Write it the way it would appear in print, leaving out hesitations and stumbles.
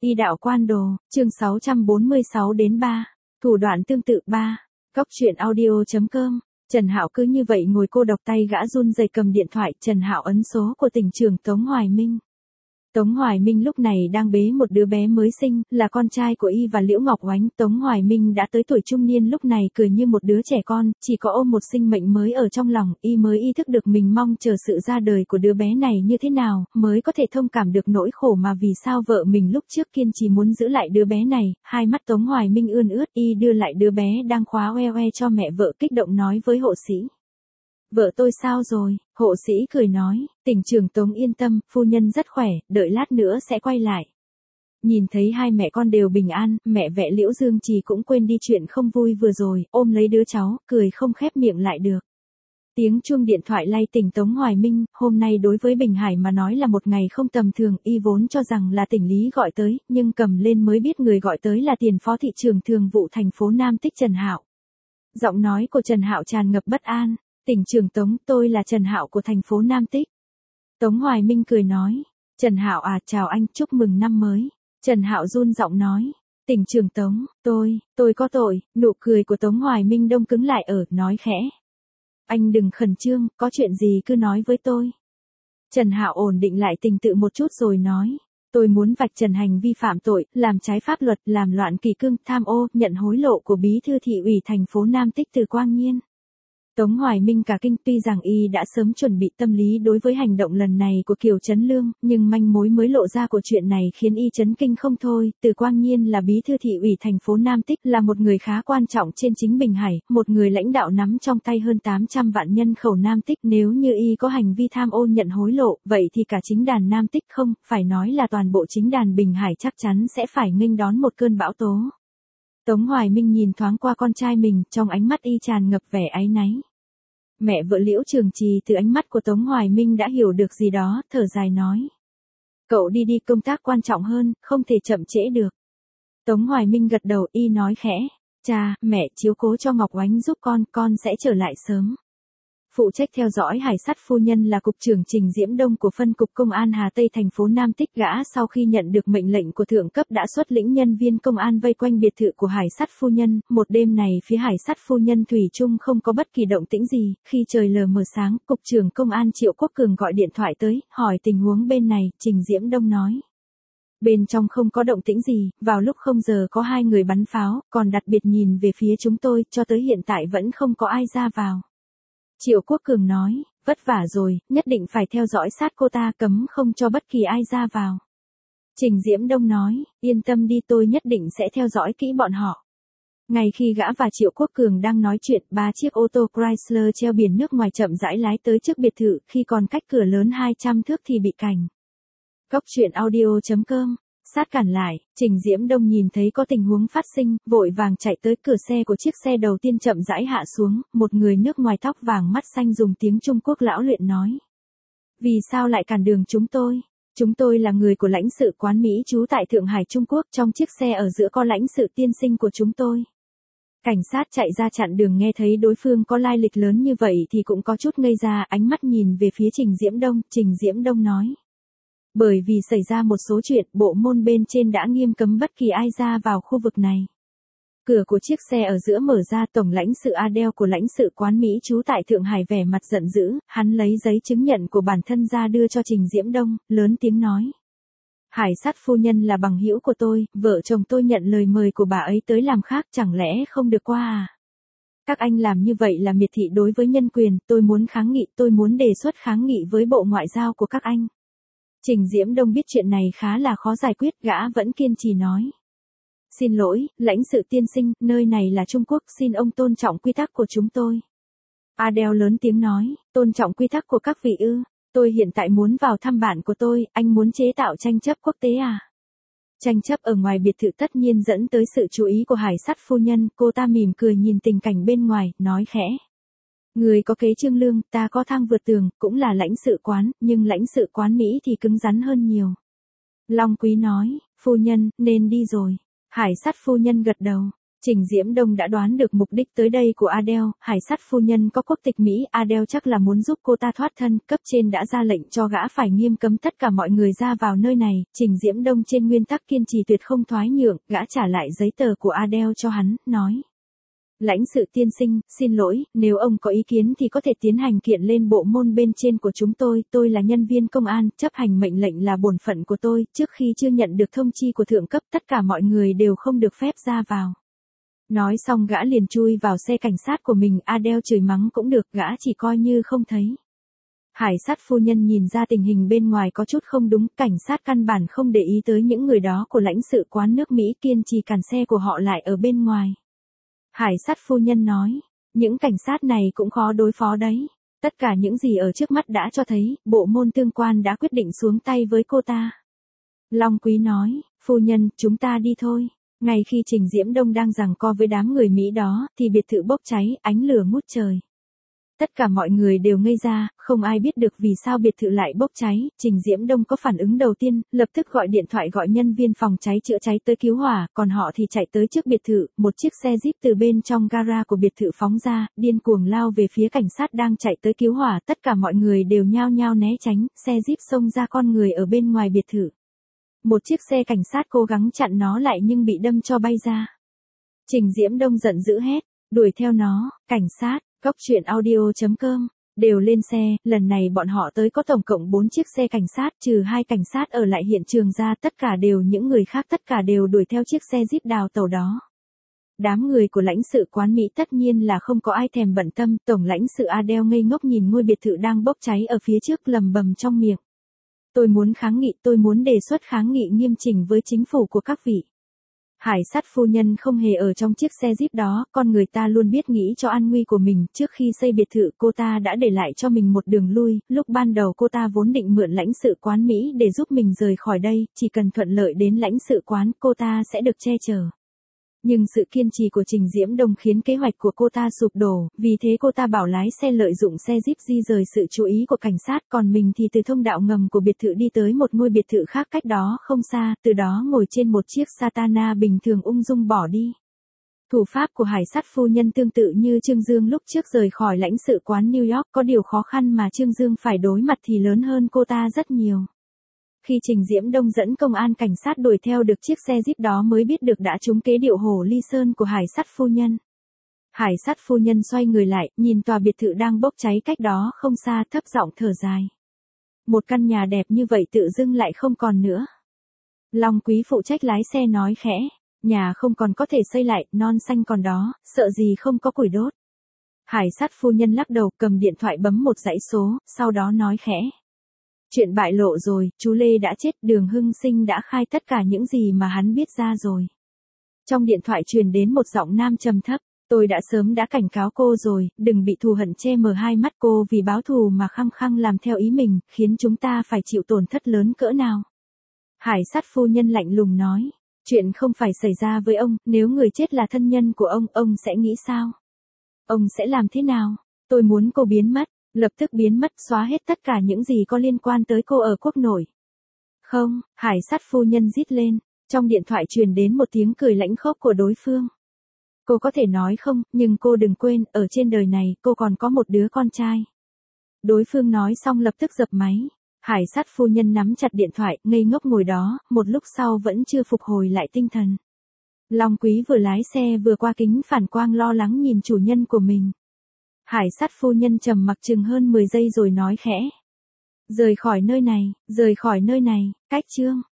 Y đạo quan đồ, chương 646 đến 3. Thủ đoạn tương tự 3. Góc truyện audio.com. Trần Hạo cứ như vậy ngồi cô độc, tay gã run rẩy cầm điện thoại. Trần Hạo ấn số của tỉnh trưởng Tống Hoài Minh. Tống Hoài Minh lúc này đang bế một đứa bé mới sinh, là con trai của Y và Liễu Ngọc Oánh. Tống Hoài Minh đã tới tuổi trung niên lúc này, cười như một đứa trẻ con, chỉ có ôm một sinh mệnh mới ở trong lòng. Y mới ý thức được mình mong chờ sự ra đời của đứa bé này như thế nào, mới có thể thông cảm được nỗi khổ mà vì sao vợ mình lúc trước kiên trì muốn giữ lại đứa bé này. Hai mắt Tống Hoài Minh ươn ướt, Y đưa lại đứa bé đang khóa oe oe cho mẹ vợ, kích động nói với hộ sĩ. Vợ tôi sao rồi? Hộ sĩ cười nói, tỉnh trưởng Tống yên tâm, phu nhân rất khỏe, đợi lát nữa sẽ quay lại. Nhìn thấy hai mẹ con đều bình an, mẹ vợ Liễu Dương Trì cũng quên đi chuyện không vui vừa rồi, ôm lấy đứa cháu, cười không khép miệng lại được. Tiếng chuông điện thoại lay tỉnh Tống Hoài Minh. Hôm nay đối với Bình Hải mà nói là một ngày không tầm thường. Y vốn cho rằng là tỉnh lý gọi tới, nhưng cầm lên mới biết người gọi tới là tiền phó thị trưởng thường vụ thành phố Nam Tích Trần Hạo. Giọng nói của Trần Hạo tràn ngập bất an. Tỉnh trưởng Tống, tôi là Trần Hạo của thành phố Nam Tích. Tống Hoài Minh cười nói, Trần Hạo à, chào anh, chúc mừng năm mới. Trần Hạo run giọng nói, tỉnh trưởng Tống, tôi có tội. Nụ cười của Tống Hoài Minh đông cứng lại, nói khẽ. Anh đừng khẩn trương, có chuyện gì cứ nói với tôi. Trần Hạo ổn định lại tình tự một chút rồi nói, tôi muốn vạch trần hành vi phạm tội, làm trái pháp luật, làm loạn kỷ cương, tham ô, nhận hối lộ của bí thư thị ủy thành phố Nam Tích Từ Quang Nhiên. Tống Hoài Minh cả kinh, tuy rằng Y đã sớm chuẩn bị tâm lý đối với hành động lần này của Kiều Trấn Lương, nhưng manh mối mới lộ ra của chuyện này khiến Y chấn kinh không thôi. Từ Quang Nhiên là bí thư thị ủy thành phố Nam Tích, là một người khá quan trọng trên chính Bình Hải, một người lãnh đạo nắm trong tay hơn 800 vạn nhân khẩu Nam Tích. Nếu như Y có hành vi tham ô nhận hối lộ, vậy thì cả chính đàn Nam Tích, không, phải nói là toàn bộ chính đàn Bình Hải chắc chắn sẽ phải nghênh đón một cơn bão tố. Tống Hoài Minh nhìn thoáng qua con trai mình, trong ánh mắt Y tràn ngập vẻ áy náy. Mẹ vợ Liễu Trường Trì từ ánh mắt của Tống Hoài Minh đã hiểu được gì đó, thở dài nói. Cậu đi đi, công tác quan trọng hơn, không thể chậm trễ được. Tống Hoài Minh gật đầu. Y nói khẽ, cha, mẹ chiếu cố cho Ngọc Oánh giúp con sẽ trở lại sớm. Phụ trách theo dõi Hải Sát phu nhân là cục trưởng Trình Diễm Đông của phân cục công an Hà Tây thành phố Nam Tích. Gã sau khi nhận được mệnh lệnh của thượng cấp đã xuất lĩnh nhân viên công an vây quanh biệt thự của Hải Sát phu nhân. Một đêm này phía Hải Sát phu nhân thủy chung không có bất kỳ động tĩnh gì. Khi trời lờ mờ sáng, cục trưởng công an Triệu Quốc Cường gọi điện thoại tới, hỏi tình huống bên này. Trình Diễm Đông nói, bên trong không có động tĩnh gì, vào lúc 0 giờ có 2 người bắn pháo, còn đặc biệt nhìn về phía chúng tôi, cho tới hiện tại vẫn không có ai ra vào. Triệu Quốc Cường nói, vất vả rồi, nhất định phải theo dõi sát cô ta, cấm không cho bất kỳ ai ra vào. Trình Diễm Đông nói, yên tâm đi, tôi nhất định sẽ theo dõi kỹ bọn họ. Ngay khi gã và Triệu Quốc Cường đang nói chuyện, 3 chiếc ô tô Chrysler treo biển nước ngoài chậm rãi lái tới trước biệt thự, khi còn cách cửa lớn 200 thước thì bị cảnh. Góc truyện audio.com. Sát cản lại, Trình Diễm Đông nhìn thấy có tình huống phát sinh, vội vàng chạy tới cửa xe của chiếc xe đầu tiên chậm rãi hạ xuống. Một người nước ngoài tóc vàng mắt xanh dùng tiếng Trung Quốc lão luyện nói. Vì sao lại cản đường chúng tôi? Chúng tôi là người của lãnh sự quán Mỹ trú tại Thượng Hải Trung Quốc, trong chiếc xe ở giữa có lãnh sự tiên sinh của chúng tôi. Cảnh sát chạy ra chặn đường nghe thấy đối phương có lai lịch lớn như vậy thì cũng có chút ngây ra, ánh mắt nhìn về phía Trình Diễm Đông. Trình Diễm Đông nói. Bởi vì xảy ra một số chuyện, bộ môn bên trên đã nghiêm cấm bất kỳ ai ra vào khu vực này. Cửa của chiếc xe ở giữa mở ra, tổng lãnh sự Adele của lãnh sự quán Mỹ trú tại Thượng Hải vẻ mặt giận dữ, hắn lấy giấy chứng nhận của bản thân ra đưa cho Trình Diễm Đông, lớn tiếng nói. Hải Sát phu nhân là bằng hữu của tôi, vợ chồng tôi nhận lời mời của bà ấy tới làm khác, chẳng lẽ không được qua à? Các anh làm như vậy là miệt thị đối với nhân quyền, tôi muốn kháng nghị, tôi muốn đề xuất kháng nghị với Bộ Ngoại giao của các anh. Trình Diễm Đông biết chuyện này khá là khó giải quyết, gã vẫn kiên trì nói. Xin lỗi, lãnh sự tiên sinh, nơi này là Trung Quốc, xin ông tôn trọng quy tắc của chúng tôi. Adele lớn tiếng nói, tôn trọng quy tắc của các vị ư? Tôi hiện tại muốn vào thăm bạn của tôi, anh muốn chế tạo tranh chấp quốc tế à? Tranh chấp ở ngoài biệt thự tất nhiên dẫn tới sự chú ý của Hải Sát phu nhân, cô ta mỉm cười nhìn tình cảnh bên ngoài, nói khẽ. Người có kế trương lương, ta có thang vượt tường, cũng là lãnh sự quán, nhưng lãnh sự quán Mỹ thì cứng rắn hơn nhiều. Long Quý nói, phu nhân, nên đi rồi. Hải Sát phu nhân gật đầu. Trình Diễm Đông đã đoán được mục đích tới đây của Adele, hải sát phu nhân có quốc tịch Mỹ, Adele chắc là muốn giúp cô ta thoát thân, cấp trên đã ra lệnh cho gã phải nghiêm cấm tất cả mọi người ra vào nơi này, Trình Diễm Đông trên nguyên tắc kiên trì tuyệt không thoái nhượng, gã trả lại giấy tờ của Adele cho hắn, nói. Lãnh sự tiên sinh, xin lỗi, nếu ông có ý kiến thì có thể tiến hành kiện lên bộ môn bên trên của chúng tôi là nhân viên công an, chấp hành mệnh lệnh là bổn phận của tôi, trước khi chưa nhận được thông chi của thượng cấp tất cả mọi người đều không được phép ra vào. Nói xong gã liền chui vào xe cảnh sát của mình, Adele chửi mắng cũng được, gã chỉ coi như không thấy. Hải sát phu nhân nhìn ra tình hình bên ngoài có chút không đúng, cảnh sát căn bản không để ý tới những người đó của lãnh sự quán nước Mỹ, kiên trì cản xe của họ lại ở bên ngoài. Hải sát phu nhân nói, những cảnh sát này cũng khó đối phó đấy. Tất cả những gì ở trước mắt đã cho thấy, bộ môn tương quan đã quyết định xuống tay với cô ta. Long Quý nói, phu nhân, chúng ta đi thôi. Ngay khi Trình Diễm Đông đang giằng co với đám người Mỹ đó, thì biệt thự bốc cháy, ánh lửa ngút trời. Tất cả mọi người đều ngây ra, không ai biết được vì sao biệt thự lại bốc cháy. Trình Diễm Đông có phản ứng đầu tiên, lập tức gọi điện thoại gọi nhân viên phòng cháy chữa cháy tới cứu hỏa, còn họ thì chạy tới trước biệt thự, một chiếc xe Jeep từ bên trong gara của biệt thự phóng ra, điên cuồng lao về phía cảnh sát đang chạy tới cứu hỏa, tất cả mọi người đều nhao nhao né tránh, xe Jeep xông ra con người ở bên ngoài biệt thự. Một chiếc xe cảnh sát cố gắng chặn nó lại nhưng bị đâm cho bay ra. Trình Diễm Đông giận dữ hét, đuổi theo nó, cảnh sát. Cóc truyện audio.com, đều lên xe, lần này bọn họ tới có tổng cộng 4 chiếc xe cảnh sát, trừ 2 cảnh sát ở lại hiện trường ra, tất cả đều những người khác, tất cả đều đuổi theo chiếc xe Jeep đào tẩu đó. Đám người của lãnh sự quán Mỹ tất nhiên là không có ai thèm bận tâm, tổng lãnh sự Adele ngây ngốc nhìn ngôi biệt thự đang bốc cháy ở phía trước lầm bầm trong miệng. Tôi muốn kháng nghị, tôi muốn đề xuất kháng nghị nghiêm chỉnh với chính phủ của các vị. Hải sát phu nhân không hề ở trong chiếc xe Jeep đó, con người ta luôn biết nghĩ cho an nguy của mình, trước khi xây biệt thự cô ta đã để lại cho mình một đường lui, lúc ban đầu cô ta vốn định mượn lãnh sự quán Mỹ để giúp mình rời khỏi đây, chỉ cần thuận lợi đến lãnh sự quán cô ta sẽ được che chở. Nhưng sự kiên trì của Trình Diễm Đông khiến kế hoạch của cô ta sụp đổ, vì thế cô ta bảo lái xe lợi dụng xe Jeep di rời sự chú ý của cảnh sát, còn mình thì từ thông đạo ngầm của biệt thự đi tới một ngôi biệt thự khác cách đó không xa, từ đó ngồi trên một chiếc Satana bình thường ung dung bỏ đi. Thủ pháp của hải sát phu nhân tương tự như Trương Dương lúc trước rời khỏi lãnh sự quán New York, có điều khó khăn mà Trương Dương phải đối mặt thì lớn hơn cô ta rất nhiều. Khi Trình Diễm Đông dẫn công an cảnh sát đuổi theo được chiếc xe Jeep đó mới biết được đã trúng kế điệu Hồ Ly Sơn của hải sát phu nhân. Hải sát phu nhân xoay người lại, nhìn tòa biệt thự đang bốc cháy cách đó không xa, thấp giọng thở dài. Một căn nhà đẹp như vậy tự dưng lại không còn nữa. Long Quý phụ trách lái xe nói khẽ, nhà không còn có thể xây lại, non xanh còn đó, sợ gì không có củi đốt. Hải sát phu nhân lắc đầu, cầm điện thoại bấm một dãy số, sau đó nói khẽ. Chuyện bại lộ rồi, chú Lê đã chết, Đường Hưng Sinh đã khai tất cả những gì mà hắn biết ra rồi. Trong điện thoại truyền đến một giọng nam trầm thấp, tôi đã sớm đã cảnh cáo cô rồi, đừng bị thù hận che mờ hai mắt cô vì báo thù mà khăng khăng làm theo ý mình, khiến chúng ta phải chịu tổn thất lớn cỡ nào. Hải sát phu nhân lạnh lùng nói, chuyện không phải xảy ra với ông, nếu người chết là thân nhân của ông sẽ nghĩ sao? Ông sẽ làm thế nào? Tôi muốn cô biến mất. Lập tức biến mất, xóa hết tất cả những gì có liên quan tới cô ở quốc nội. Không, hải sát phu nhân rít lên, trong điện thoại truyền đến một tiếng cười lãnh khốc của đối phương. Cô có thể nói không, nhưng cô đừng quên, ở trên đời này, cô còn có một đứa con trai. Đối phương nói xong lập tức dập máy. Hải sát phu nhân nắm chặt điện thoại, ngây ngốc ngồi đó, một lúc sau vẫn chưa phục hồi lại tinh thần. Long Quý vừa lái xe vừa qua kính phản quang lo lắng nhìn chủ nhân của mình. Hải sát phu nhân trầm mặc chừng hơn 10 giây rồi nói khẽ. Rời khỏi nơi này, cách Trương.